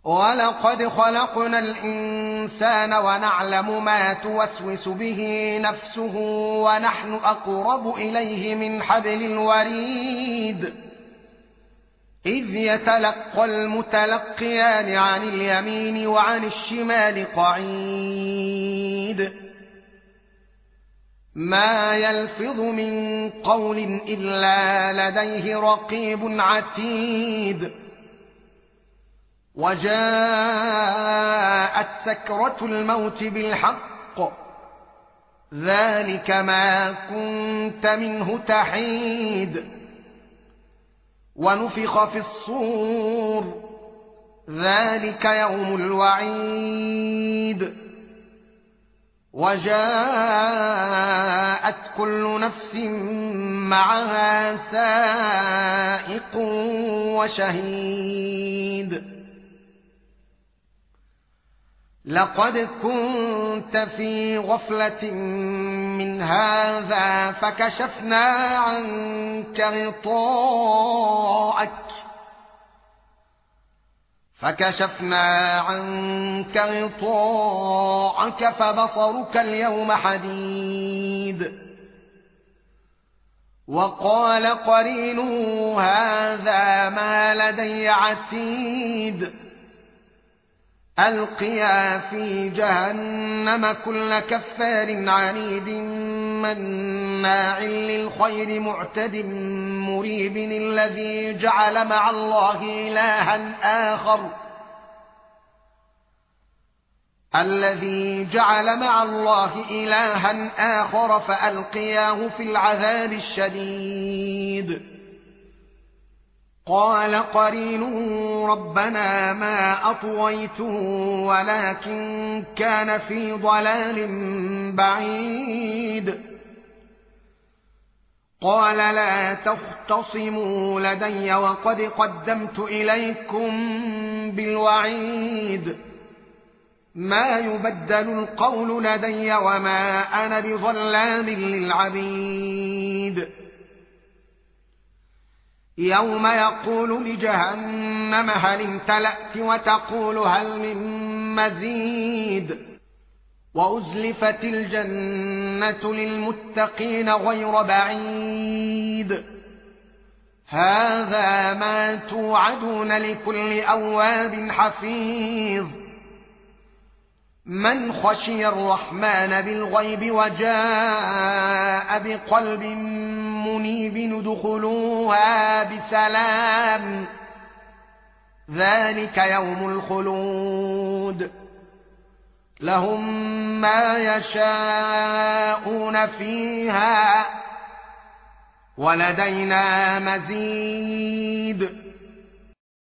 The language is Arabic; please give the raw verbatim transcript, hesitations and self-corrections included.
ولقد خلقنا الإنسان ونعلم ما توسوس به نفسه ونحن أقرب إليه من حبل الوريد إذ يتلقى المتلقيان عن اليمين وعن الشمال قعيد ما يلفظ من قول إلا لديه رقيب عتيد وجاءت سكرة الموت بالحق ذلك ما كنت منه تحيد ونفخ في الصور ذلك يوم الوعيد وجاءت كل نفس معها سائق وشهيد لقد كنت في غفلة من هذا فكشفنا عنك غطاءك فكشفنا عنك غطاءك فبصرك اليوم حديد وقال قرينه هذا ما لدي عتيد ألقيا في جهنم كل كفار عنيد مناع للخير معتد مريب الذي جعل مع الله إلها آخر الذي جعل مع الله إلها آخر فألقياه في العذاب الشديد قال قرينه ربنا ما أطويته ولكن كان في ضلال بعيد قال لا تختصموا لدي وقد قدمت إليكم بالوعيد ما يبدل القول لدي وما أنا بظلام للعبيد يوم يقول لجهنم هل امتلأت وتقول هل من مزيد وأزلفت الجنة للمتقين غير بعيد هذا ما توعدون لكل أواب حفيظ من خشي الرحمن بالغيب وجاء بقلب منيب ادخلوها بسلام ذلك يوم الخلود لهم ما يشاءون فيها ولدينا مزيد